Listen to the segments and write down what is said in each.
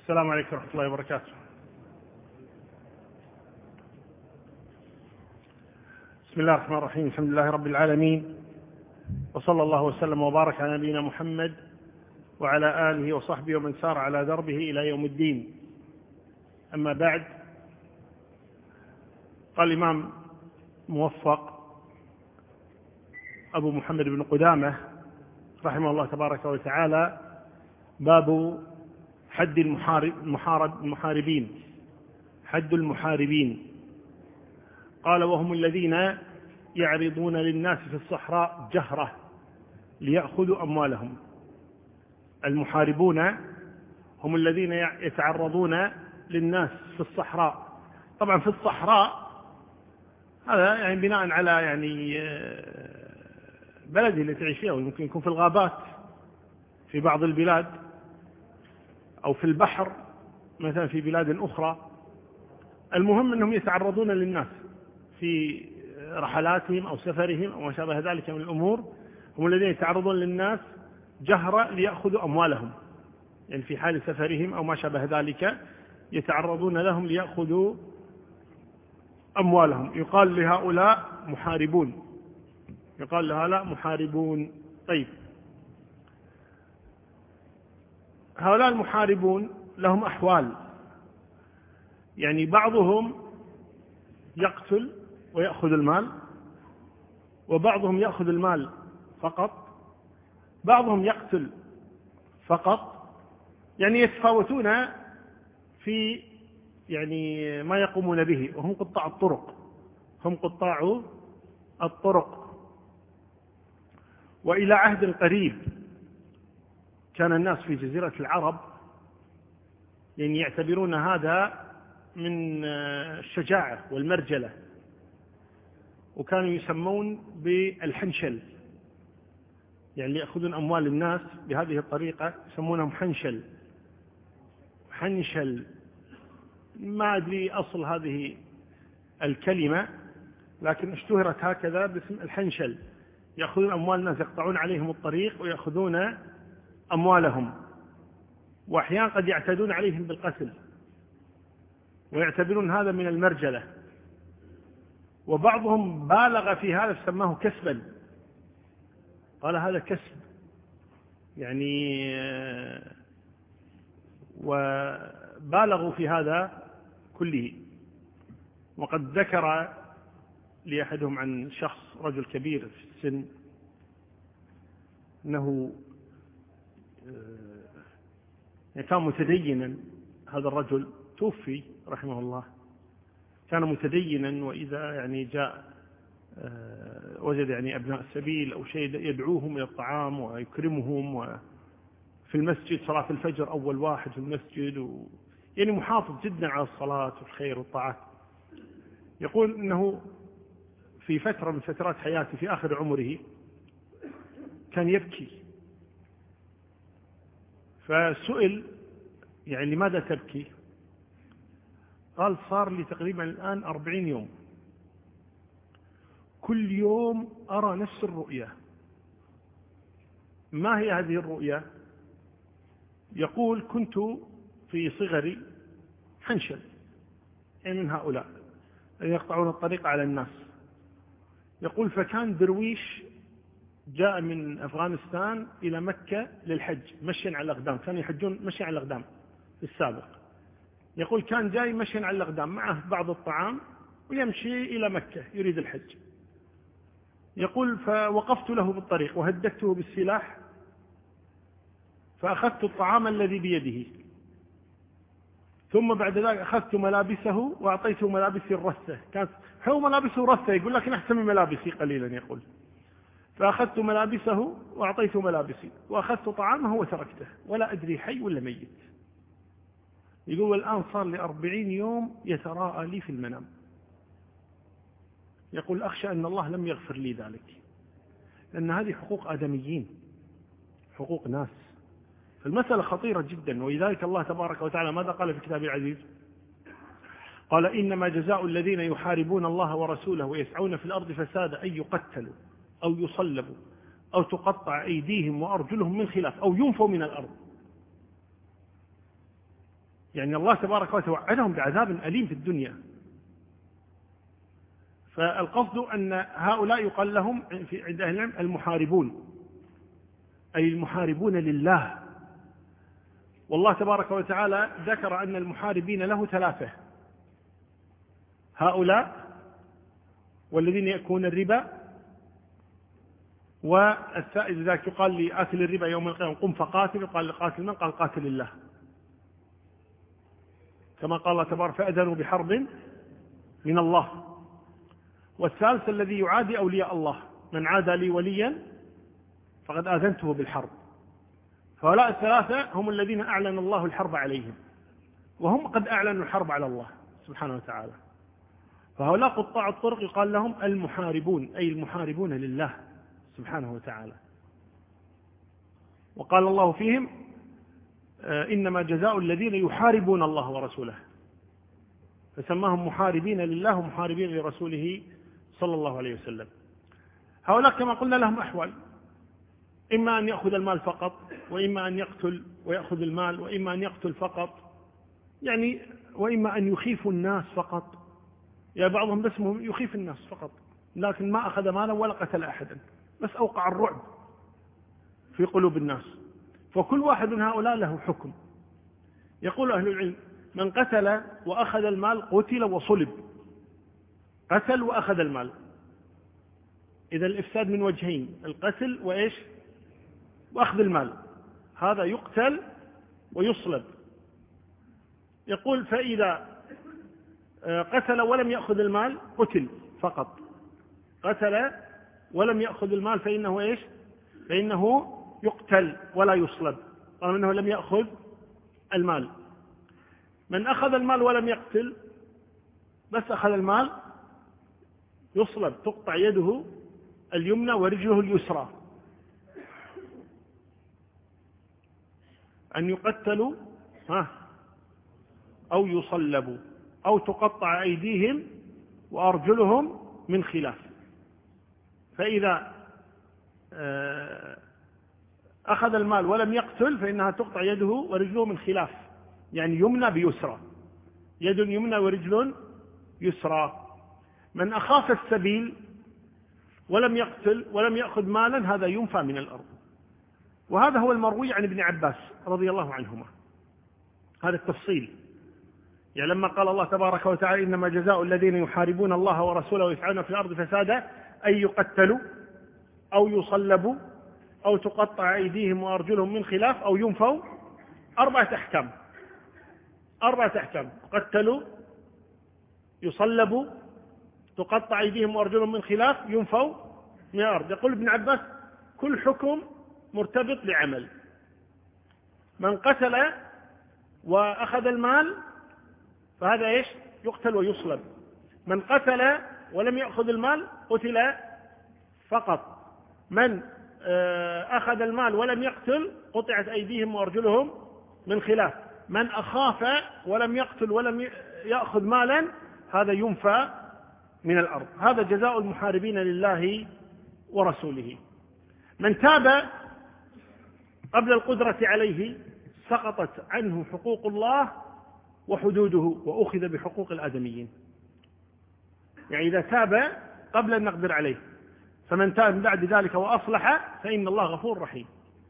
السلام عليكم ورحمة الله وبركاته. بسم الله الرحمن الرحيم. الحمد لله رب العالمين، وصلى الله وسلم وبارك على نبينا محمد وعلى آله وصحبه ومن سار على دربه إلى يوم الدين. أما بعد، قال الإمام موفق أبو محمد بن قدامة رحمه الله تبارك وتعالى: باب حد المحاربين. حد المحاربين. قال: وهم الذين يعرضون للناس في الصحراء جهرة ليأخذوا أموالهم. المحاربون هم الذين يتعرضون للناس في الصحراء. طبعا في الصحراء هذا يعني بناء على بلده اللي تعيش فيها، ويمكن يكون في الغابات في بعض البلاد، أو في البحر مثلا في بلاد أخرى. المهم أنهم يتعرضون للناس في رحلاتهم أو سفرهم أو ما شابه ذلك من الأمور. هم الذين يتعرضون للناس جهرة ليأخذوا أموالهم، يعني في حال سفرهم أو ما شابه ذلك يتعرضون لهم ليأخذوا أموالهم. يقال لهؤلاء محاربون. يقال لهؤلاء محاربون. طيب، هؤلاء المحاربون لهم أحوال، يعني بعضهم يقتل ويأخذ المال، وبعضهم يأخذ المال فقط، بعضهم يقتل فقط. يعني يتفاوتون في ما يقومون به، وهم قطاع الطرق. هم قطاع الطرق. وإلى عهد قريب كان الناس في جزيرة العرب يعتبرون هذا من الشجاعة والمرجلة، وكانوا يسمون بالحنشل، يعني يأخذون أموال الناس بهذه الطريقة يسمونهم حنشل. ما أدري أصل هذه الكلمة، لكن اشتهرت هكذا باسم الحنشل. يأخذون أموال الناس، يقطعون عليهم الطريق ويأخذون أموالهم، وأحيانا قد يعتدون عليهم بالقتل، ويعتبرون هذا من المرجلة. وبعضهم بالغ في هذا فسماه كسبا، قال هذا كسب، وبالغوا في هذا كله. وقد ذكر لأحدهم عن شخص رجل كبير في السن أنه كان متدينا. هذا الرجل توفي رحمه الله، كان متدينا، وإذا جاء وجد أبناء السبيل أو شيء يدعوهم إلى الطعام ويكرمهم، وفي المسجد صلاة الفجر أول واحد في المسجد، محافظ جدا على الصلاة والخير والطاعات. يقول إنه في فترة من فترات حياته في آخر عمره كان يبكي، فسئل لماذا تبكي؟ قال: صار لي تقريبا الآن 40 يوم كل يوم أرى نفس الرؤيا. ما هي هذه الرؤيا؟ يقول: كنت في صغري حنشل، من هؤلاء يقطعون الطريق على الناس. يقول: فكان درويش جاء من أفغانستان إلى مكة للحج مشيا على الأقدام، كانوا يحجون مشيا على الأقدام في السابق. يقول: كان جاي مشيا على الأقدام معه بعض الطعام ويمشي إلى مكة يريد الحج. يقول: فوقفت له بالطريق وهددته بالسلاح، فأخذت الطعام الذي بيده، ثم بعد ذلك أخذت ملابسه وأعطيته ملابسي الرثة. كانت هو ملابسه رثة، يقول لكن أحسن من ملابسي قليلا. يقول: فأخذت ملابسه وأعطيته ملابسي، وأخذت طعامه وتركته، ولا أدري حي ولا ميت. يقول: والآن صار لي 40 يوم يتراءى لي في المنام. يقول: أخشى أن الله لم يغفر لي ذلك، لأن هذه حقوق آدميين، حقوق ناس. فالمسألة خطيرة جدا. ولذلك الله تبارك وتعالى ماذا قال في كتابه العزيز؟ قال: إنما جزاء الذين يحاربون الله ورسوله ويسعون في الأرض فسادا أن يقتلوا أو يصلبوا أو تقطع أيديهم وأرجلهم من خلاف أو ينفوا من الأرض. يعني الله تبارك وتعالى وعدهم بعذاب أليم في الدنيا. فالقصد أن هؤلاء يقال لهم عند أهل العلم المحاربون، أي المحاربون لله. والله تبارك وتعالى ذكر أن المحاربين له ثلاثة: هؤلاء والذين يأكلون الربا، والسائل ذاك يقال لآكل الربا يوم القيامة قم فقاتل، يقال لقاتل من؟ قال قاتل الله، كما قال الله تبارك فأذنوا بحرب من الله. والثالث الذي يعادي أولياء الله: من عادى لي وليا فقد آذنته بالحرب. فهؤلاء الثلاثة هم الذين أعلن الله الحرب عليهم، وهم قد أعلنوا الحرب على الله سبحانه وتعالى. فهؤلاء قطاع الطرق يقال لهم المحاربون، أي المحاربون لله سبحانه وتعالى. وقال الله فيهم إنما جزاء الذين يحاربون الله ورسوله، فسماهم محاربين لله ومحاربين لرسوله صلى الله عليه وسلم. هؤلاء كما قلنا لهم أحوال: إما أن يأخذ المال فقط، وإما أن يقتل ويأخذ المال، وإما أن يقتل فقط، يعني وإما أن يخيف الناس فقط. يعني بعضهم باسمهم يخيف الناس فقط، لكن ما أخذ مالا ولا قتل أحدا، بس أوقع الرعب في قلوب الناس. فكل واحد من هؤلاء له حكم. يقول أهل العلم: من قتل وأخذ المال قتل وصلب. قتل وأخذ المال، إذا الإفساد من وجهين: القتل وإيش؟ وأخذ المال. هذا يقتل ويصلب. يقول: فإذا قتل ولم يأخذ المال قتل فقط. قتل ولم يأخذ المال فإنه إيش؟ فإنه يقتل ولا يصلب، طالما أنه لم يأخذ المال. من أخذ المال ولم يقتل، بس أخذ المال، يصلب، تقطع يده اليمنى ورجله اليسرى. أن يقتلوا أو يصلبوا أو تقطع أيديهم وأرجلهم من خلاف. فإذا أخذ المال ولم يقتل فإنها تقطع يده ورجله من خلاف، يعني يمنى بيسرى، يد يمنى ورجل يسرى. من أخاف السبيل ولم يقتل ولم يأخذ مالا هذا ينفى من الأرض. وهذا هو المروي عن ابن عباس رضي الله عنهما، هذا التفصيل. يعني لما قال الله تبارك وتعالى إنما جزاء الذين يحاربون الله ورسوله ويسعون في الأرض فسادا أن يقتلوا أو يصلبوا أو تقطع أيديهم وأرجلهم من خلاف أو ينفوا، أربعة أحكام. قتلوا، يصلبوا، تقطع أيديهم وأرجلهم من خلاف، ينفوا من الأرض. يقول ابن عباس: كل حكم مرتبط بعمل. من قتل وأخذ المال فهذا إيش؟ يقتل ويصلب. من قتل ولم يأخذ المال قتل فقط. من أخذ المال ولم يقتل قطعت أيديهم وأرجلهم من خلاف. من أخاف ولم يقتل ولم يأخذ مالا هذا ينفى من الأرض. هذا جزاء المحاربين لله ورسوله. من تاب قبل القدرة عليه سقطت عنه حقوق الله وحدوده وأخذ بحقوق الآدميين. يعني إذا تاب قبل أن نقدر عليه، فمن تاب من بعد ذلك وأصلح فإن الله غفور رحيم.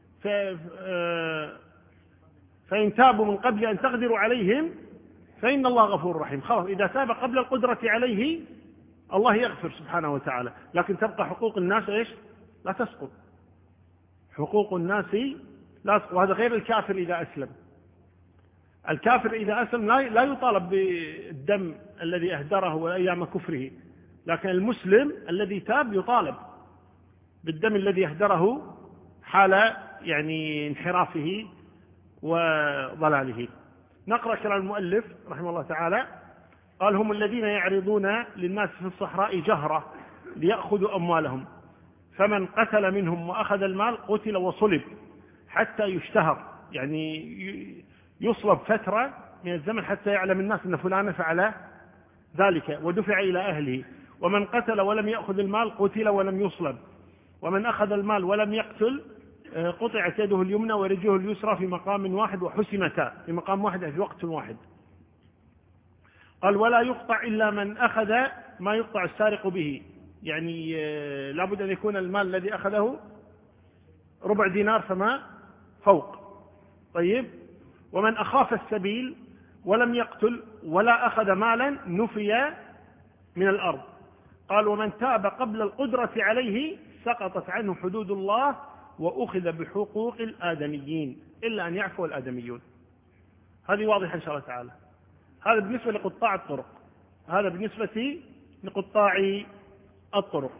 فإن تابوا من قبل أن تقدروا عليهم فإن الله غفور رحيم. خلاص، إذا تاب قبل القدرة عليه الله يغفر سبحانه وتعالى، لكن تبقى حقوق الناس إيش؟ لا تسقط. حقوق الناس لا تسقط. وهذا غير الكافر إذا أسلم. الكافر إذا أسلم لا يطالب بالدم الذي أهدره وأيام كفره، لكن المسلم الذي تاب يطالب بالدم الذي أهدره حال يعني انحرافه وضلاله. نقرأ كلام المؤلف رحمه الله تعالى. قال: هم الذين يعرضون للناس في الصحراء جهرة ليأخذوا أموالهم، فمن قتل منهم وأخذ المال قتل وصلب حتى يشتهر، يعني يصلب فترة من الزمن حتى يعلم الناس أن فلان فعل ذلك ودفع إلى أهله. ومن قتل ولم يأخذ المال قتل ولم يصلب. ومن أخذ المال ولم يقتل قطعت يده اليمنى ورجله اليسرى في مقام واحد وحسمتا في مقام واحد في وقت واحد. قال ولا يقطع إلا من أخذ ما يقطع السارق به، يعني لابد أن يكون المال الذي أخذه ربع دينار فما فوق. طيب، ومن أخاف السبيل ولم يقتل ولا أخذ مالا نفي من الأرض. قال ومن تاب قبل القدرة عليه سقطت عنه حدود الله وأخذ بحقوق الآدميين إلا أن يعفو الآدميون. هذه واضحة إن شاء الله تعالى. هذا بالنسبة لقطاع الطرق، هذا بالنسبة لقطاع الطرق.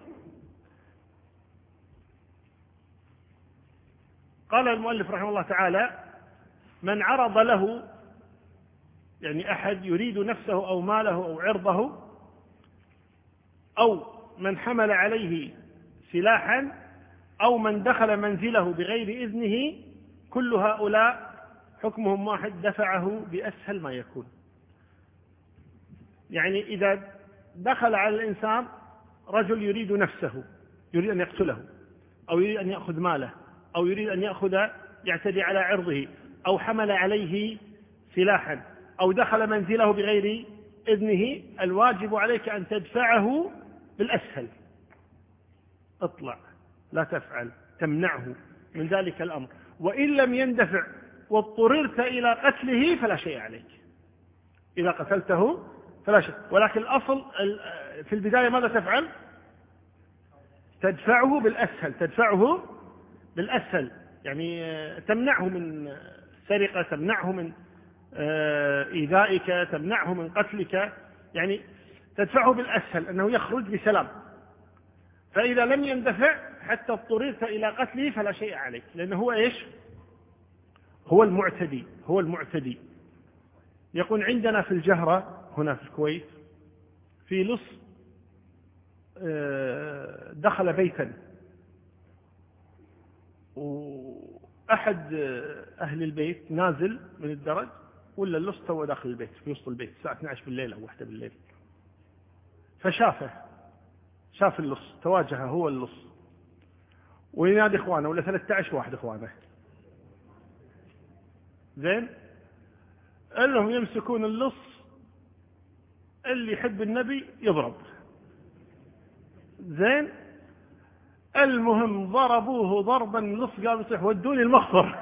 قال المؤلف رحمه الله تعالى من عرض له، يعني أحد يريد نفسه أو ماله أو عرضه، أو من حمل عليه سلاحا، أو من دخل منزله بغير إذنه، كل هؤلاء حكمهم واحد، دفعه بأسهل ما يكون. يعني إذا دخل على الإنسان رجل يريد نفسه، يريد أن يقتله، أو يريد أن يأخذ ماله، أو يريد أن يعتدي على عرضه، أو حمل عليه سلاحا، أو دخل منزله بغير إذنه، الواجب عليك أن تدفعه بالأسهل. اطلع، لا تفعل، تمنعه من ذلك الأمر. وإن لم يندفع واضطررت إلى قتله فلا شيء عليك، إذا قتلته فلا شيء. ولكن الأصل في البداية ماذا تفعل؟ تدفعه بالأسهل، تدفعه بالأسهل، يعني تمنعه من سرقة، تمنعه من إيذائك، تمنعه من قتلك، يعني تدفعه بالأسهل أنه يخرج بسلام. فإذا لم يندفع حتى اضطررت إلى قتله فلا شيء عليك، لأنه هو إيش؟ هو المعتدي، هو المعتدي. يقول عندنا في الجهرة هنا في الكويت في لص دخل بيتا، وأحد أهل البيت نازل من الدرج، ولا اللص تو داخل البيت في وسط البيت الساعة 12 بالليل أو 1 بالليل، فشافه، شاف اللص، تواجه هو اللص وينادي إخوانه ولا 13 واحد إخوانه، زين، أنهم يمسكون اللص، اللي يحب النبي يضرب، زين. المهم ضربوه ضربا، اللص قام يصيح ودوني المخفر.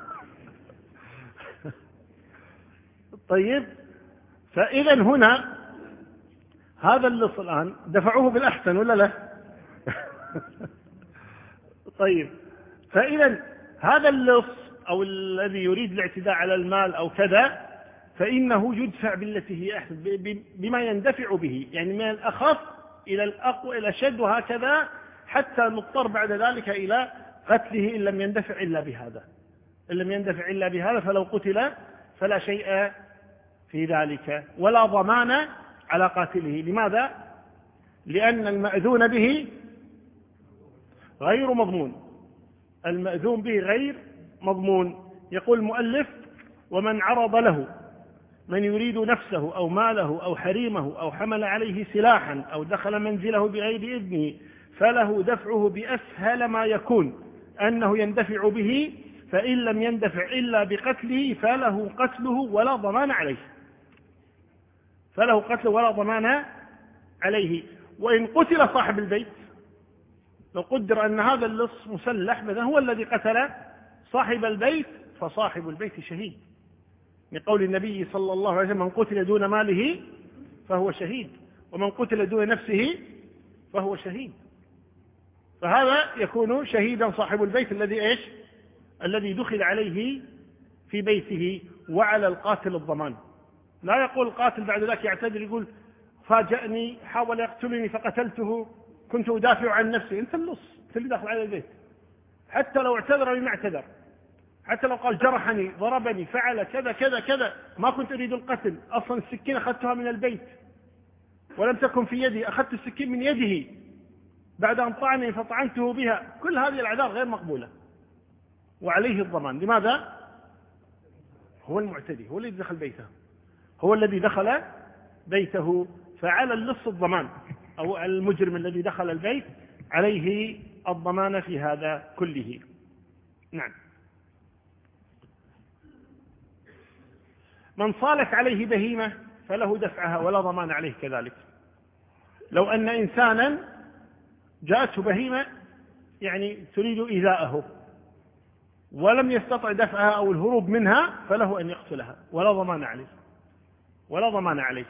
طيب، فإذا هنا هذا اللص الآن دفعوه بالأحسن ولا لا؟ طيب، فإذا هذا اللص أو الذي يريد الاعتداء على المال أو كذا، فإنه يدفع بالتي هي أحسن، بما يندفع به، يعني من الأخف إلى الأقوى إلى الأشد وهكذا، حتى نضطر بعد ذلك إلى قتله إن لم يندفع إلا بهذا. إن لم يندفع إلا بهذا فلو قتل فلا شيء في ذلك، ولا ضمان على قاتله. لماذا؟ لأن المأذون به غير مضمون، المأذون به غير مضمون. يقول المؤلف ومن عرض له، من يريد نفسه أو ماله أو حريمه، أو حمل عليه سلاحا، أو دخل منزله بغير إذنه، فله دفعه بأسهل ما يكون، أنه يندفع به، فإن لم يندفع إلا بقتله فله قتله ولا ضمان عليه، فله قتله ولا ضمان عليه. وإن قتل صاحب البيت، لو قدر أن هذا اللص مسلح مثلا هو الذي قتل صاحب البيت، فصاحب البيت شهيد، لقول النبي صلى الله عليه وسلم من قتل دون ماله فهو شهيد، ومن قتل دون نفسه فهو شهيد. فهذا يكون شهيدا صاحب البيت الذي إيش؟ الذي دخل عليه في بيته. وعلى القاتل الضمان. لا يقول القاتل بعد ذلك يعتذر يقول فاجأني، حاول يقتلني فقتلته، كنت أدافع عن نفسي. أنت اللص، أنت اللي داخل على البيت، حتى لو اعتذر بما اعتذر، حتى لو قال جرحني، ضربني، فعل كذا كذا كذا، ما كنت أريد القتل، أصلا السكين أخذتها من البيت ولم تكن في يدي، أخذت السكين من يده بعد أن طعني فطعنته بها. كل هذه الأعذار غير مقبولة، وعليه الضمان. لماذا؟ هو المعتدي، هو الذي دخل بيته، هو الذي دخل بيته، فعلى اللص الضمان، أو المجرم الذي دخل البيت عليه الضمان في هذا كله. نعم. من صالت عليه بهيمة فله دفعها ولا ضمان عليه كذلك. لو أن إنسانا جاءته بهيمة يعني تريد إيذاءه ولم يستطع دفعها أو الهروب منها فله أن يقتلها ولا ضمان عليه، ولا ضمان عليه،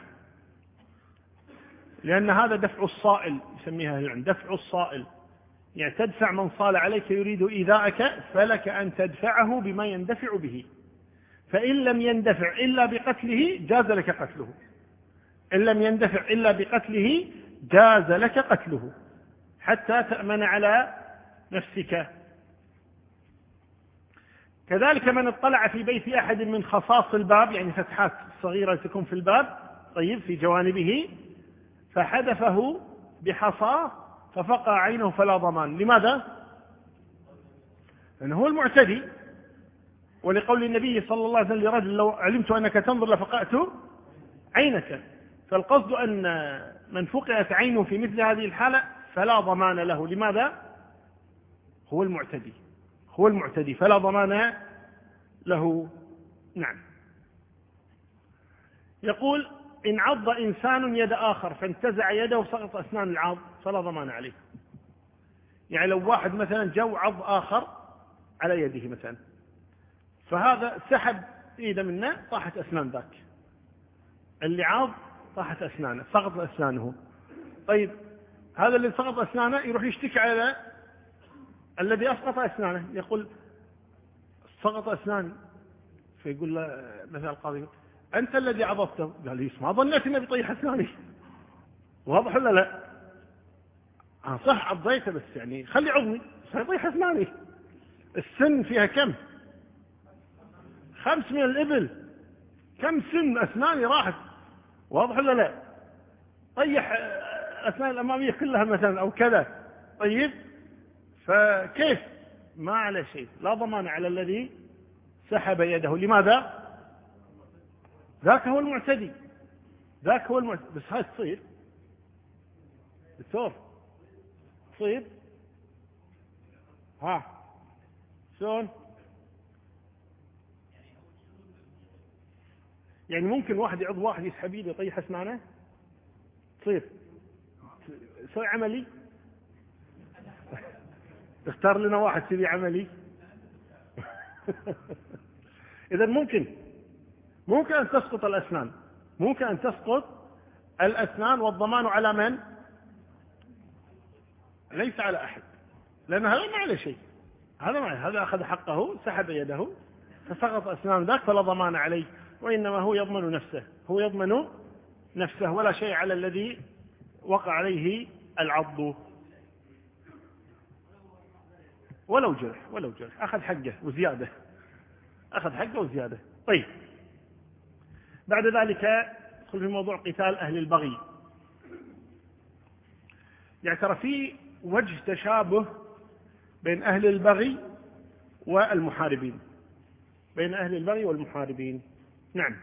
لأن هذا دفع الصائل يسميها العلم، دفع الصائل، يعني تدفع من صال عليك يريد إيذاءك فلك أن تدفعه بما يندفع به، فإن لم يندفع إلا بقتله جاز لك قتله، إن لم يندفع إلا بقتله جاز لك قتله حتى تأمن على نفسك. كذلك من اطلع في بيت أحد من خصاص الباب، يعني فتحات صغيرة تكون في الباب طيب في جوانبه، فحدفه بحصاه ففقع عينه فلا ضمان. لماذا؟ لأنه هو المعتدي، ولقول النبي صلى الله عليه وسلم لرجل لو علمت أنك تنظر لفقعت عينك، فالقصد أن من فقعت عينه في مثل هذه الحالة فلا ضمان له. لماذا؟ هو المعتدي، هو المعتدي فلا ضمان له. نعم. يقول إن عض إنسان يد آخر فانتزع يده وسقط أسنان العاض فلا ضمان عليه. يعني لو واحد مثلا جو عض آخر على يده مثلا، فهذا سحب إيده منه طاحت أسنان ذاك اللي عاض، طاحت أسنانه سقط أسنانه. طيب هذا اللي سقط أسنانه يروح يشتكي على الذي أسقط أسنانه، يقول سقط أسناني، فيقول له مثلا القاضي أنت الذي عضبته، قال لي ما ظنيت إنه بيطيح أسناني. واضح ولا لا؟ صح عضيته بس يعني خلي عضني بس يطيح أسناني. السن فيها كم؟ 5 من الإبل، كم سن أسناني راحت. واضح ولا لا؟ طيح أسنان الأمامية كلها مثلا أو كذا. طيب فكيف؟ ما على شيء، لا ضمان على الذي سحب يده. لماذا؟ ذاك هو المعتدي، ذاك هو المعتدي. بس هاي تصير دكتور، تصير ها شلون؟ يعني ممكن واحد يعض واحد يسحب يده يطيح اسنانه؟ تصير سوي عملي. اختار لنا واحد سوي عملي. إذا ممكن أن تسقط الأسنان، ممكن أن تسقط الأسنان، والضمان على من؟ ليس على أحد، لأن هذا ما عليه شيء، هذا أخذ حقه سحب يده فسقط أسنان ذاك فلا ضمان عليه، وإنما هو يضمن نفسه، هو يضمن نفسه ولا شيء على الذي وقع عليه العض. ولو جرح أخذ حقه وزيادة، أخذ حقه وزيادة. طيب بعد ذلك ندخل في موضوع قتال أهل البغي. يعني ترى في وجه تشابه بين أهل البغي والمحاربين، بين أهل البغي والمحاربين. نعم.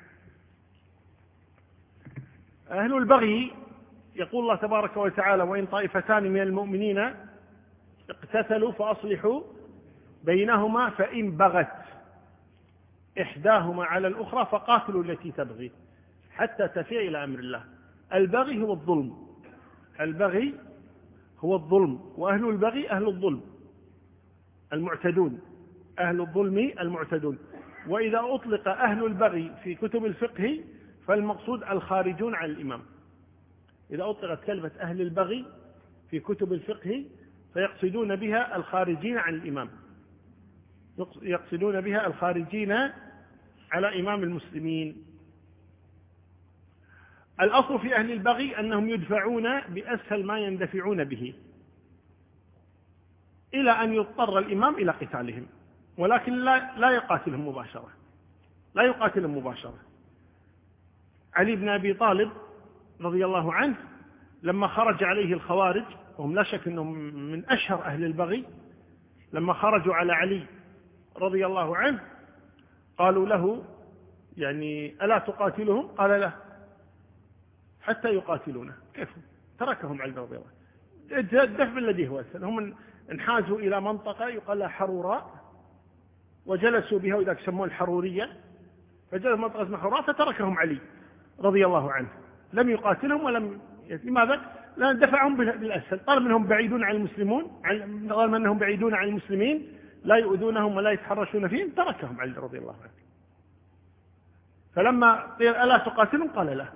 أهل البغي يقول الله تبارك وتعالى وإن طائفتان من المؤمنين اقتتلوا فأصلحوا بينهما فإن بغت إحداهما على الأخرى فقاتلوا التي تبغي حتى تفيء إلى أمر الله. البغي هو الظلم، البغي هو الظلم، وأهل البغي أهل الظلم المعتدون، أهل الظلم المعتدون. وإذا أطلق أهل البغي في كتب الفقه فالمقصود الخارجون عن الإمام. إذا أطلقت كلمة أهل البغي في كتب الفقه فيقصدون بها الخارجين عن الإمام، يقصدون بها الخارجين على إمام المسلمين. الأصل في أهل البغي أنهم يدفعون بأسهل ما يندفعون به إلى أن يضطر الإمام إلى قتالهم، ولكن لا يقاتلهم مباشرة، لا يقاتلهم مباشرة. علي بن أبي طالب رضي الله عنه لما خرج عليه الخوارج، وهم لا شك أنهم من أشهر أهل البغي، لما خرجوا على علي رضي الله عنه قالوا له يعني ألا تقاتلهم؟ قال لا حتى يقاتلونه. كيف؟ تركهم علي رضي الله عنه. الدفع الذي هو أسهل. هم انحازوا إلى منطقة يقال لها حروراء، وجلسوا بها، وإذا يسمون الحرورية، فجلس منطقة اسمها حراء، فتركهم علي رضي الله عنه، لم يقاتلهم ولم لماذا؟ لأن دفعهم بالأسهل، طالما أنهم بعيدون عن المسلمون، طالما أنهم بعيدون عن المسلمين لا يؤذونهم ولا يتحرشون فيهم، تركهم علي رضي الله عنه. فلما قيل ألا تقاتلهم قال لا.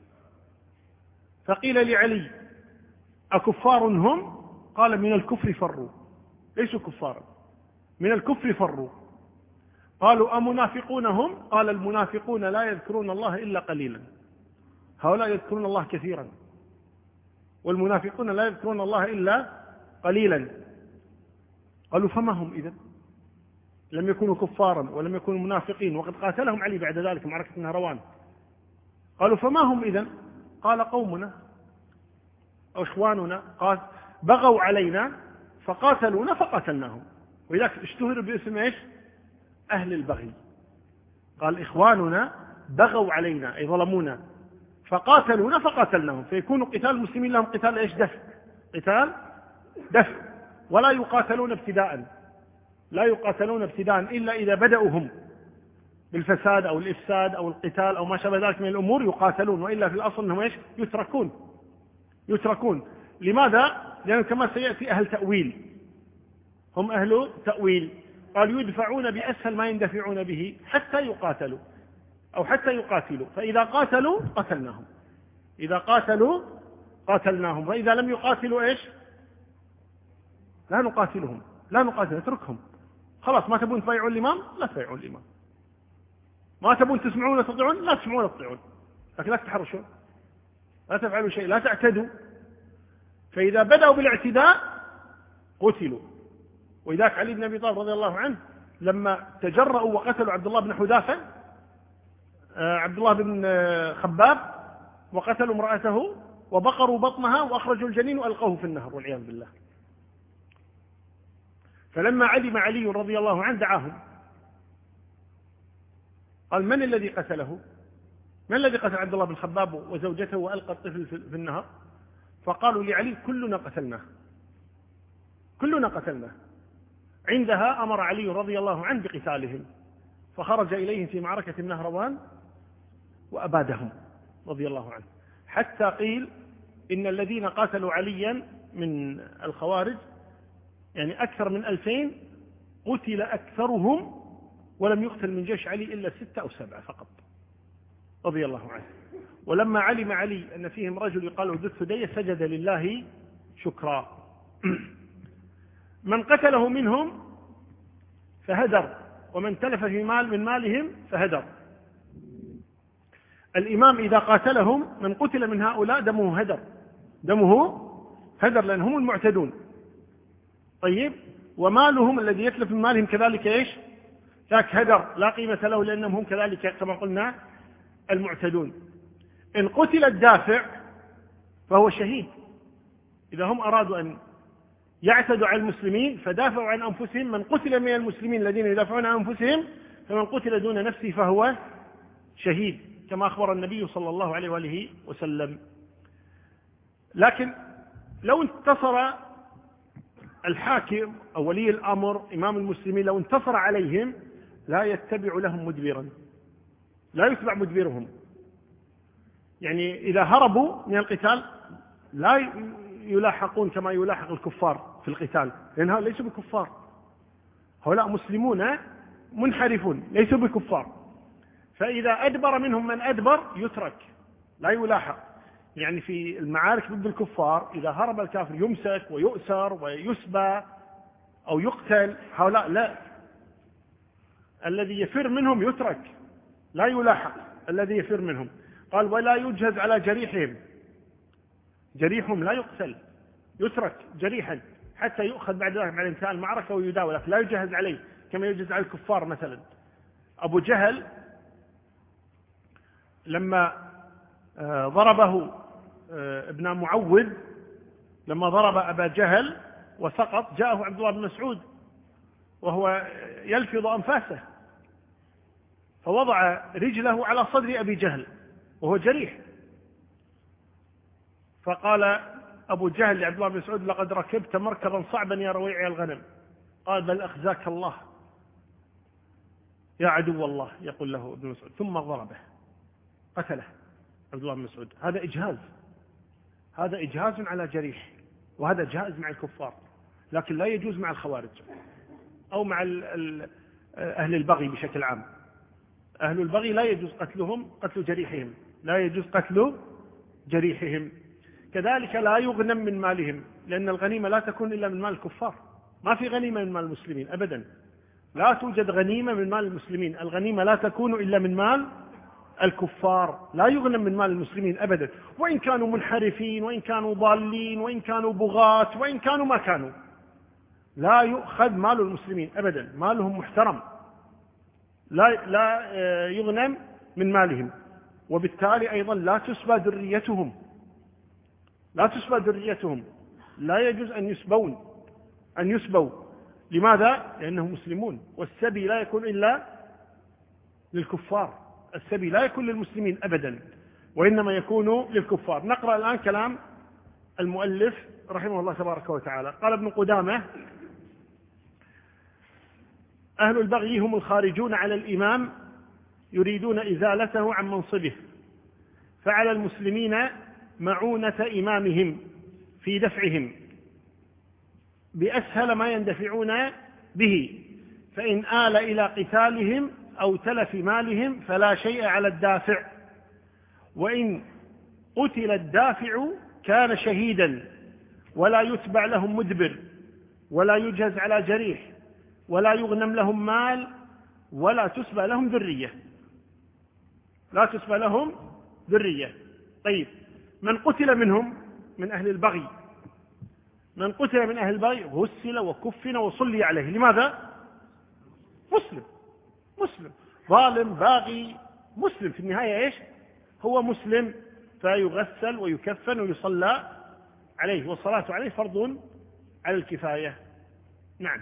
فقيل لعلي أكفار هم؟ قال من الكفر فروا، ليسوا كفارا، من الكفر فروا. قالوا أمنافقون هم؟ قال المنافقون لا يذكرون الله إلا قليلا، هؤلاء يذكرون الله كثيرا، والمنافقون لا يذكرون الله إلا قليلا. قالوا فما هم إذن؟ لم يكونوا كفارا ولم يكونوا منافقين، وقد قاتلهم علي بعد ذلك معركة النهروان. قالوا فما هم إذن؟ قال قومنا أو إخواننا بغوا علينا فقاتلونا فقاتلناهم، ولذلك اشتهروا باسم إيش؟ أهل البغي. قال إخواننا بغوا علينا أي ظلمونا، فقاتلونا فقاتلناهم، فيكون قتال المسلمين لهم قتال إيش؟ دفع، قتال دفع، ولا يقاتلون ابتداء، لا يقاتلون ابتداء إلا إذا بدأوا هم بالفساد أو الإفساد أو القتال أو ما شابه ذلك من الأمور يقاتلون، وإلا في الأصل أنهم إيش؟ يتركون. لماذا؟ لأنه كما سيأتي أهل تأويل، هم أهل تأويل. قال يدفعون بأسهل ما يندفعون به حتى يقاتلوا أو حتى يقاتلوا، فإذا قاتلوا قتلناهم، إذا قاتلوا قاتلناهم، وإذا لم يقاتلوا إيش؟ لا نقاتلهم، لا نقاتل، نتركهم. خلاص، ما تبون تبايعون الإمام لا تبايعون الإمام، ما تبون تسمعون وتطيعون لا تسمعون وتطيعون، لكن لا تتحرشون، لا تفعلوا شيء، لا تعتدوا. فإذا بدأوا بالاعتداء قتلوا. وإذاك علي بن أبي طالب رضي الله عنه لما تجرؤوا وقتلوا عبد الله بن حذافة، عبد الله بن خباب، وقتلوا امرأته وبقروا بطنها وأخرجوا الجنين وألقوه في النهر والعياذ بالله. فلما علم علي رضي الله عنه دعاهم، قال من الذي قتله؟ من الذي قتل عبد الله بن خباب وزوجته وألقى الطفل في النهر؟ فقالوا لعلي كلنا قتلناه، كلنا قتلناه. عندها أمر علي رضي الله عنه بقتالهم، فخرج إليهم في معركة النهروان وأبادهم رضي الله عنه، حتى قيل إن الذين قاتلوا عليا من الخوارج يعني أكثر من 2000 قتل أكثرهم ولم يقتل من جيش علي إلا 6 أو 7 فقط رضي الله عنه. ولما علم علي أن فيهم رجل يقال ذو الثدي سجد لله شكرا. من قتله منهم فهدر، ومن تلف في مال من مالهم فهدر. الإمام إذا قاتلهم من قتل من هؤلاء دمه هدر، دمه هدر لأن هم المعتدون. طيب، ومالهم الذي يتلف من مالهم كذلك إيش؟ ذاك هدر لا قيمة له، لأنهم هم كذلك كما قلنا المعتدون. إن قتل الدافع فهو شهيد. إذا هم أرادوا أن يعتدوا على المسلمين فدافعوا عن أنفسهم، من قتل من المسلمين الذين يدافعون عن أنفسهم فمن قتل دون نفسه فهو شهيد، كما أخبر النبي صلى الله عليه وآله وسلم. لكن لو انتصر الحاكم أو ولي الأمر إمام المسلمين، لو انتصر عليهم لا يتبع لهم مدبرا، لا يتبع مدبرهم. يعني إذا هربوا من القتال لا يلاحقون كما يلاحق الكفار في القتال، لأن هؤلاء ليسوا بكفار، هؤلاء مسلمون منحرفون ليسوا بكفار. فإذا أدبر منهم من أدبر يترك لا يلاحق. يعني في المعارك ضد الكفار إذا هرب الكافر يمسك ويؤسر ويسبى أو يقتل، هؤلاء لا، الذي يفر منهم يترك لا يلاحق الذي يفر منهم. قال ولا يجهز على جريحهم، جريحهم لا يقتل، يترك جريحا حتى يؤخذ بعد ذلك بعد انتهاء المعركة ويداول، لا يجهز عليه كما يجهز على الكفار. مثلا أبو جهل لما ضربه ابن معوذ، لما ضرب أبا جهل وسقط، جاءه عبد الله بن مسعود وهو يلفظ أنفاسه، فوضع رجله على صدر أبي جهل وهو جريح، فقال أبو جهل لعبد الله بن مسعود لقد ركبت مركبا صعبا يا رويع الغنم. قال بل أخزاك الله، يا عدو الله، يقول له ابن مسعود، ثم ضربه قتله عبد الله بن مسعود. هذا إجهاز، هذا إجهاز على جريح، وهذا جائز مع الكفار، لكن لا يجوز مع الخوارج أو مع أهل البغي بشكل عام. أهل البغي لا يجوز قتلهم، قتل جريحهم، لا يجوز قتل جريحهم. كذلك لا يغنم من مالهم، لأن الغنيمة لا تكون إلا من مال الكفار، ما في غنيمة من مال المسلمين أبدا، لا توجد غنيمة من مال المسلمين، الغنيمة لا تكون إلا من مال الكفار، لا يغنم من مال المسلمين أبدا، وإن كانوا منحرفين، وإن كانوا ضالين، وإن كانوا بغاة، وإن كانوا ما كانوا، لا يؤخذ مال المسلمين أبدا، مالهم محترم، لا يغنم من مالهم. وبالتالي أيضا لا تسبى ذريتهم، لا تسبى ذريتهم، لا يجوز أن يسبوا. لماذا؟ لأنهم مسلمون، والسبي لا يكون إلا للكفار، السبي لا يكون للمسلمين أبدا، وإنما يكون للكفار. نقرأ الآن كلام المؤلف رحمه الله تبارك وتعالى. قال ابن قدامة: أهل البغي هم الخارجون على الإمام يريدون إزالته عن منصبه، فعلى المسلمين معونة إمامهم في دفعهم بأسهل ما يندفعون به، فإن آل إلى قتالهم أو تلف مالهم فلا شيء على الدافع، وإن قتل الدافع كان شهيدا، ولا يتبع لهم مدبر، ولا يجهز على جريح، ولا يغنم لهم مال، ولا تسبى لهم ذرية، لا تسبى لهم ذرية. طيب، من قتل منهم من أهل البغي، من قتل من أهل البغي غسل وكفن وصلي عليه. لماذا؟ مسلم ظالم باغي مسلم، في النهاية إيش؟ هو مسلم، فيغسل ويكفن ويصلى عليه، والصلاة عليه فرض على الكفاية. نعم.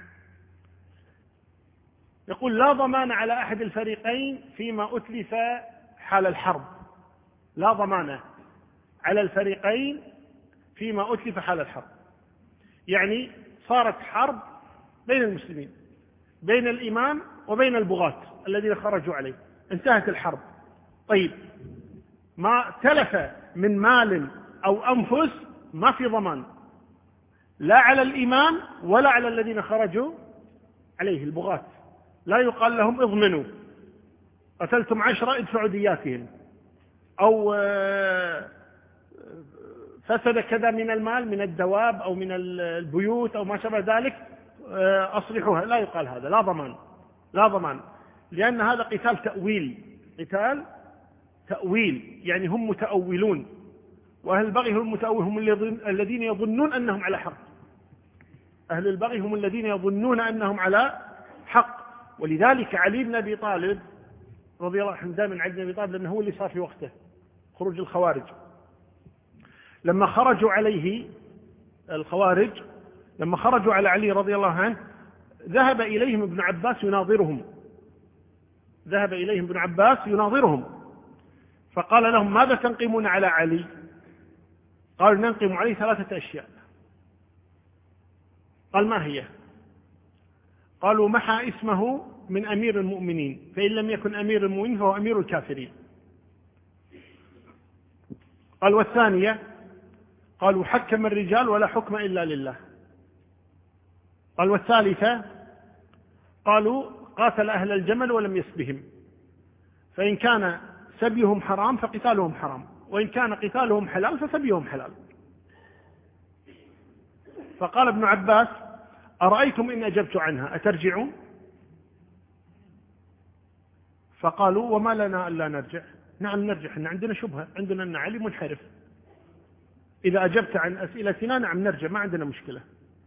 يقول: لا ضمان على أحد الفريقين فيما أتلف حال الحرب. لا ضمان على الفريقين فيما أتلف حال الحرب، يعني صارت حرب بين المسلمين، بين الإمام وبين البغاة الذين خرجوا عليه، انتهت الحرب. طيب، ما تلف من مال أو أنفس ما في ضمان، لا على الإمام ولا على الذين خرجوا عليه البغاة، لا يقال لهم اضمنوا، قتلتم 10 ادفعوا دياتهم، أو فسد كذا من المال من الدواب أو من البيوت أو ما شابه ذلك أصلحوها، لا يقال هذا، لا ضمان، لأن هذا قتال تأويل، يعني هم متأولون، وأهل البغي هم الذين يظنون أنهم على حق، أهل البغي هم الذين يظنون أنهم على حق. ولذلك علي بن أبي طالب رضي الله عنه، دائما علي بن أبي طالب، لأنه هو اللي صار في وقته خروج الخوارج، لما خرجوا عليه الخوارج، لما خرجوا على علي رضي الله عنه، ذهب إليهم ابن عباس يناظرهم، فقال لهم: ماذا تنقمون على علي؟ قالوا: ننقم عليه 3 أشياء. قال: ما هي؟ قالوا: محى اسمه من أمير المؤمنين، فإن لم يكن أمير المؤمنين فهو أمير الكافرين. قال: والثانية؟ قالوا: حكم الرجال ولا حكم إلا لله. قال: والثالثة؟ قالوا: قاتل أهل الجمل ولم يسبهم، فإن كان سبيهم حرام فقتالهم حرام، وإن كان قتالهم حلال فسبيهم حلال. فقال ابن عباس: أرأيتم إن أجبت عنها أترجعون؟ فقالوا: وما لنا ألا نرجع؟ نعم نرجع، إحنا عندنا شبهة، عندنا أن علي منحرف، إذا أجبت عن أسئلتنا نعم نرجع، ما عندنا مشكلة.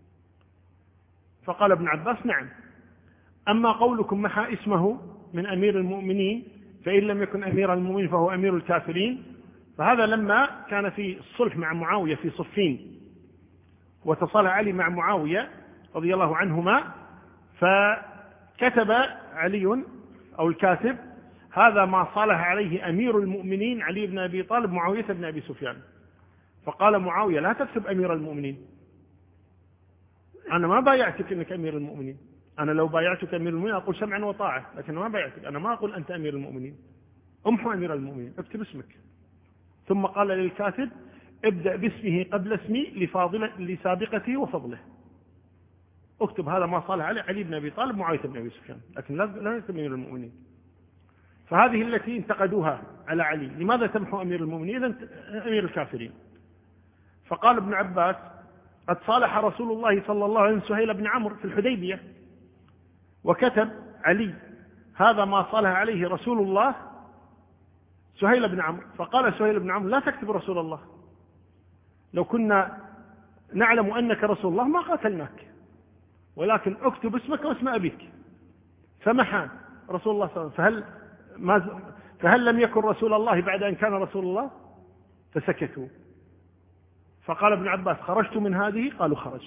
فقال ابن عباس: نعم، أما قولكم محى اسمه من أمير المؤمنين، فإن لم يكن أمير المؤمنين فهو أمير الكافرين، فهذا لما كان في الصلح مع معاوية في صفين، وتصالح علي مع معاوية رضي الله عنهما، فكتب علي أو الكاتب: هذا ما صالح عليه أمير المؤمنين علي بن أبي طالب معاوية بن أبي سفيان. فقال معاوية: لا تكتب أمير المؤمنين، أنا ما بايعتك أنك أمير المؤمنين، أنا لو بايعتك أمير المؤمنين أقول سمعا وطاعة، لكن ما بايعتك، أنا ما أقول أنت أمير المؤمنين، امحو أمير المؤمنين، اكتب اسمك. ثم قال للكاتب ابدأ باسمه قبل اسمي لسابقته وفضله، اكتب هذا ما صالح عليه علي بن أبي طالب معاوية بن أبي سفيان، لكن لا يكتب أمير المؤمنين. فهذه التي انتقدوها على علي، لماذا تمحو أمير المؤمنين إذن أمير الكافرين؟ فقال ابن عباس قد صالح رسول الله صلى الله عليه وسلم سهيل بن عمرو في الحديبية، وكتب علي هذا ما صالح عليه رسول الله سهيل بن عمرو. فقال سهيل بن عمرو لا تكتب رسول الله، لو كنا نعلم أنك رسول الله ما قاتلناك، ولكن اكتب اسمك واسم أبيك. فمحى رسول الله صلى الله عليه وسلم فهل لم يكن رسول الله بعد أن كان رسول الله؟ فسكتوا. فقال ابن عباس خرجت من هذه؟ قالوا خرجت.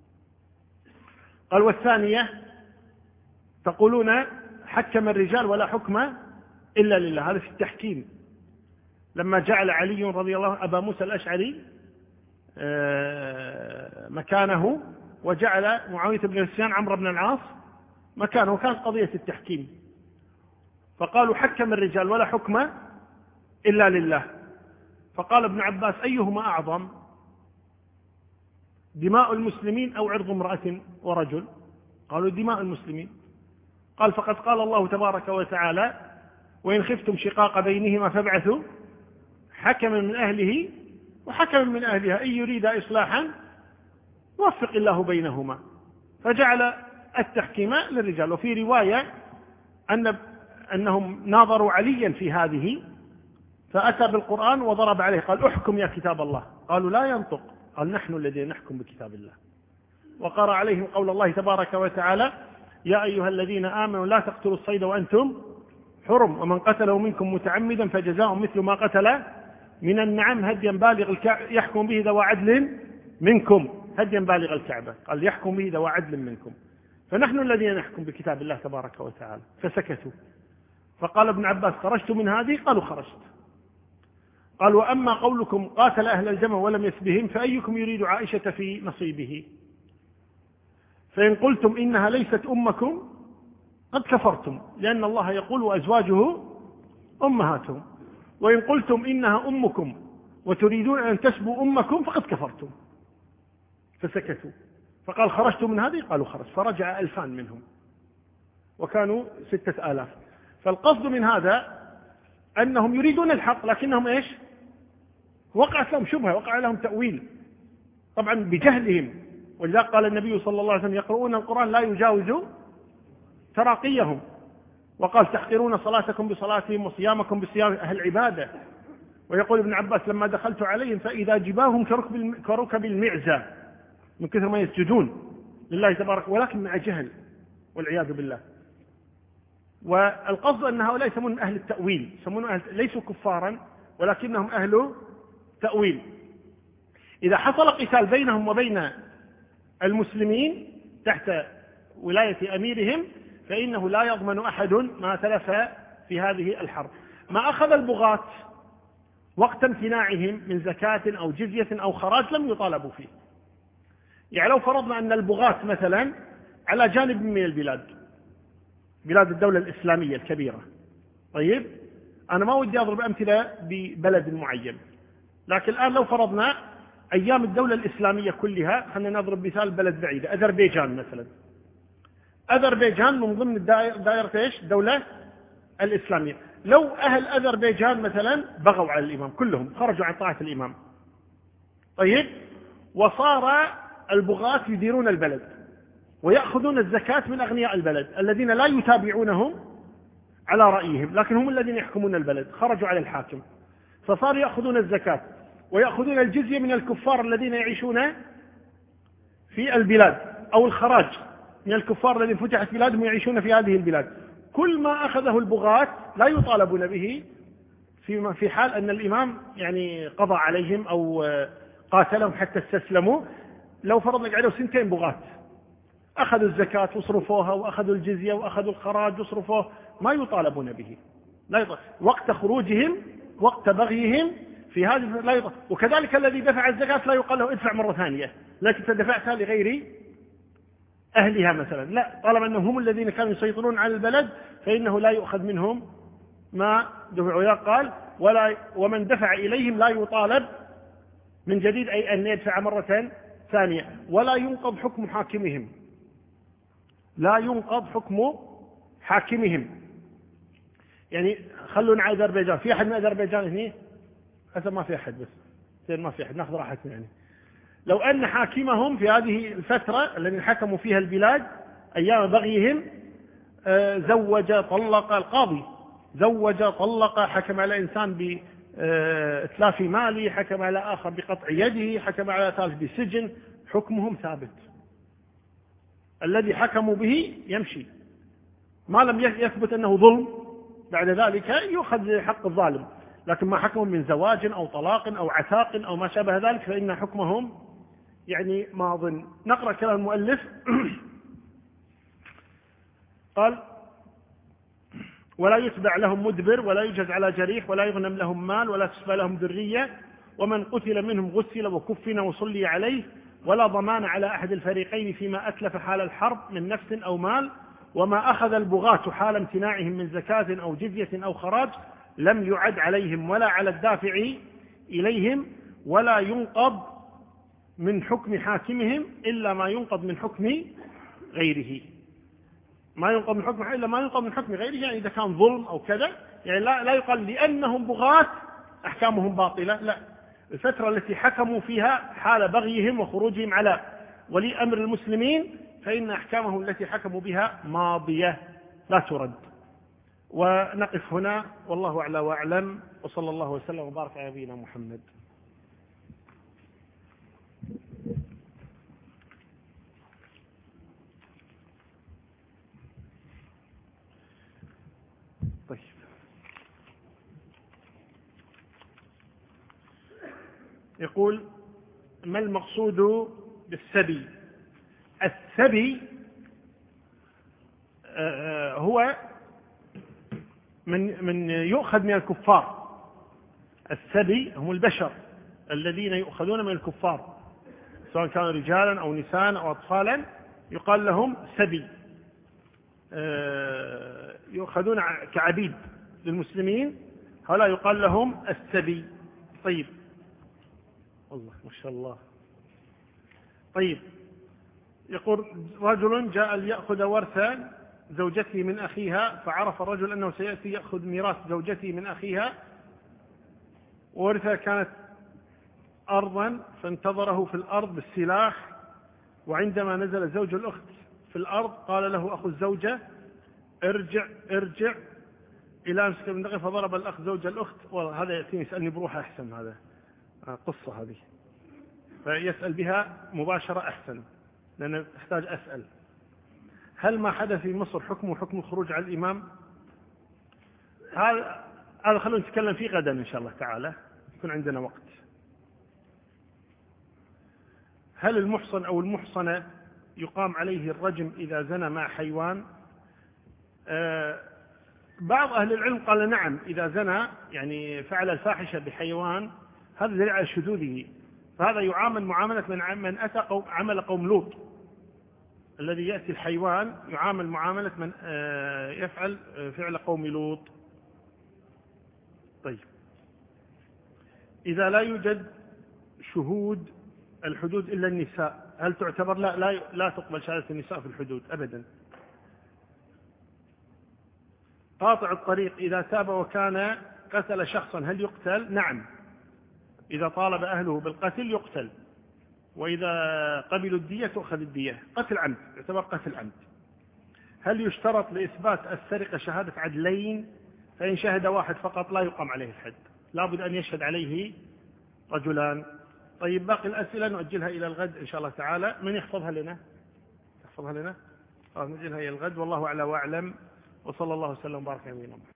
قال والثانية تقولون حكم الرجال ولا حكم إلا لله، هذا في التحكيم. لما جعل علي رضي الله عنه أبا موسى الأشعري مكانه، وجعل معاوية بن سفيان عمرو بن العاص مكانه، وكانت قضية التحكيم. فقالوا حكم الرجال ولا حكم إلا لله. فقال ابن عباس أيهما أعظم، دماء المسلمين أو عرض امرأة ورجل؟ قالوا دماء المسلمين. قال فقد قال الله تبارك وتعالى وإن خفتم شقاق بينهما فابعثوا حكما من أهله وحكما من أهلها إن يريد إصلاحا وفق الله بينهما. فجعل التحكيم للرجال. وفي رواية أنهم ناظروا عليا في هذه فأتى بالقرآن وضرب عليه قال احكم يا كتاب الله. قالوا لا ينطق، قال نحن الذين نحكم بكتاب الله. وقرأ عليهم قول الله تبارك وتعالى يا أيها الذين آمنوا لا تقتلوا الصيد وأنتم حرم ومن قتله منكم متعمدا فجزاء مثل ما قتل من النعم هديا بالغ يحكم به ذوى عدل منكم، هديا بالغ الكعبة، قال يحكم به ذوى عدل منكم. فنحن الذين نحكم بكتاب الله تبارك وتعالى. فسكتوا. فقال ابن عباس خرجت من هذه؟ قالوا خرجت. قال وأما قولكم قاتل أهل الجمع ولم يسبهم فأيكم يريد عائشة في نصيبه؟ فإن قلتم إنها ليست أمكم قد كفرتم، لأن الله يقول وأزواجه أمهاتهم، وإن قلتم إنها أمكم وتريدون أن تسبوا أمكم فقد كفرتم. فسكتوا. فقال خرجت من هذه؟ قالوا خرج. فرجع 2000 منهم وكانوا 6000. فالقصد من هذا أنهم يريدون الحق لكنهم إيش؟ وقعت لهم شبهة، وقع لهم تأويل طبعا بجهلهم. ولذلك قال النبي صلى الله عليه وسلم يقرؤون القرآن لا يجاوز تراقيهم، وقال تحقرون صلاتكم بصلاتهم وصيامكم بصيام أهل العبادة. ويقول ابن عباس لما دخلت عليهم فإذا جباههم كركب المعزة من كثر ما يسجدون لله تبارك، ولكن مع جهل والعياذ بالله. والقصد أن هؤلاء يسمون أهل التأويل، يسمون ليسوا كفارا ولكنهم أهل تأويل. إذا حصل قتال بينهم وبين المسلمين تحت ولاية أميرهم فإنه لا يضمن أحد ما تلف في هذه الحرب. ما أخذ البغاة وقت امتناعهم من زكاة أو جزية أو خراج لم يطالبوا فيه. يعني لو فرضنا أن البغاة مثلا على جانب من البلاد، بلاد الدولة الإسلامية الكبيرة، طيب أنا ما ودي أضرب أمثلة ببلد معين، لكن الآن لو فرضنا أيام الدولة الإسلامية كلها، خلينا نضرب مثال بلد بعيد، أذربيجان مثلا. أذربيجان من ضمن دائرة إيش؟ الدولة الإسلامية. لو أهل أذربيجان مثلا بغوا على الإمام كلهم، خرجوا عن طاعة الإمام، طيب، وصار البغاة يديرون البلد ويأخذون الزكاة من أغنياء البلد الذين لا يتابعونهم على رأيهم لكن هم الذين يحكمون البلد، خرجوا على الحاكم، فصاروا يأخذون الزكاة ويأخذون الجزية من الكفار الذين يعيشون في البلاد، أو الخراج من الكفار الذين فتحت بلادهم ويعيشون في هذه البلاد. كل ما أخذه البغاة لا يطالبون به في حال أن الإمام يعني قضى عليهم أو قاتلهم حتى استسلموا. لو فرضنا قعدوا 2 سنين بغاة، أخذوا الزكاة وصرفوها وأخذوا الجزية وأخذوا الخراج وصرفوه، ما يطالبون به، لا يطالب. وقت خروجهم وقت بغيهم في هذه لا يطالب. وكذلك الذي دفع الزكاة لا يقال له ادفع مرة ثانية، لكن دفعتها أهلها مثلا، لا، طالما أنهم هم الذين كانوا يسيطرون على البلد فإنه لا يؤخذ منهم ما دفعوا. قال ومن دفع إليهم لا يطالب من جديد، أي أن يدفع مرة ثانية، ولا ينقض حكم حاكمهم، لا ينقض حكم حاكمهم. يعني خلونا على أذربيجان، في أحد من أذربيجان هنا؟ حسب ما في أحد، بس ما في أحد، ناخذ راحتنا. يعني لو أن حاكمهم في هذه الفترة التي حكموا فيها البلاد أيام بغيهم زوج طلق، القاضي زوج طلق، حكم على إنسان بإتلاف مالي، حكم على آخر بقطع يده، حكم على ثالث بسجن، حكمهم ثابت، الذي حكموا به يمشي، ما لم يثبت أنه ظلم بعد ذلك يؤخذ حق الظالم، لكن ما حكمهم من زواج أو طلاق أو عتاق أو ما شابه ذلك فإن حكمهم يعني ماض. نقرأ كلام المؤلف. قال ولا يتبع لهم مدبر، ولا يجز على جريح، ولا يغنم لهم مال، ولا تسبى لهم ذرية، ومن قتل منهم غسل وكفن وصلي عليه، ولا ضمان على أحد الفريقين فيما أتلف حال الحرب من نفس أو مال، وما أخذ البغاة حال امتناعهم من زكاة أو جزية أو خراج لم يعد عليهم ولا على الدافع إليهم، ولا ينقض من حكم حاكمهم إلا ما ينقض من حكم غيره. ما ينقض من حكم إلا ما ينقض من حكم غيره، يعني إذا كان ظلم أو كذا، يعني لا يقال لأنهم بغاة أحكامهم باطلة، لا، الفترة التي حكموا فيها حال بغيهم وخروجهم على ولي أمر المسلمين فإن أحكامهم التي حكموا بها ماضية لا ترد. ونقف هنا، والله أعلى وأعلم، وصلى الله وسلم وبارك على نبينا محمد. طيب، يقول ما المقصود بالسبي؟ السبي هو من يؤخذ من الكفار. السبي هم البشر الذين يؤخذون من الكفار، سواء كانوا رجالا أو نساء أو أطفالا، يقال لهم سبي، يؤخذون كعبيد للمسلمين، هؤلاء يقال لهم السبي. طيب، الله ما شاء الله. طيب، يقول رجل جاء ليأخذ ورث زوجته من أخيها، فعرف الرجل أنه سيأتي يأخذ ميراث زوجته من أخيها، وورثها كانت أرضا، فانتظره في الأرض بالسلاح، وعندما نزل زوج الأخت في الأرض قال له أخو الزوجة ارجع إلى أمسك من دقيقة، فضرب الأخ زوج الأخت. وهذا يأتيني يسألني بروحه أحسن، هذا قصة هذه، فيسأل بها مباشرة أحسن، لأنه أحتاج أسأل. هل ما حدث في مصر حكم الخروج على الإمام؟ هذا خلونا نتكلم فيه غدا إن شاء الله تعالى، يكون عندنا وقت. هل المحصن أو المحصنة يقام عليه الرجم إذا زنى مع حيوان؟ بعض أهل العلم قال نعم، إذا زنى يعني فعل الفاحشة بحيوان هذا دليل على شذوذه، فهذا يعامل معاملة من أتى عمل قوم لوط، الذي يأتي الحيوان يعامل معاملة من يفعل فعل قوم لوط. طيب، إذا لا يوجد شهود الحدود إلا النساء هل تعتبر؟ لا تقبل شهادة النساء في الحدود أبدا. قاطع الطريق إذا تاب وكان قتل شخصا هل يقتل؟ نعم، إذا طالب أهله بالقتل يقتل، وإذا قبلوا الدية تؤخذ الدية. قتل عمد يعتبر قتل عمد. هل يشترط لإثبات السرقة شهادة عدلين؟ فإن شهد واحد فقط لا يقام عليه الحد، لابد أن يشهد عليه رجلان. طيب، باقي الأسئلة نؤجلها إلى الغد إن شاء الله تعالى. من يحفظها لنا؟ نؤجلها إلى الغد، والله أعلى وأعلم، وصلى الله وسلم وبارك على نبينا محمد.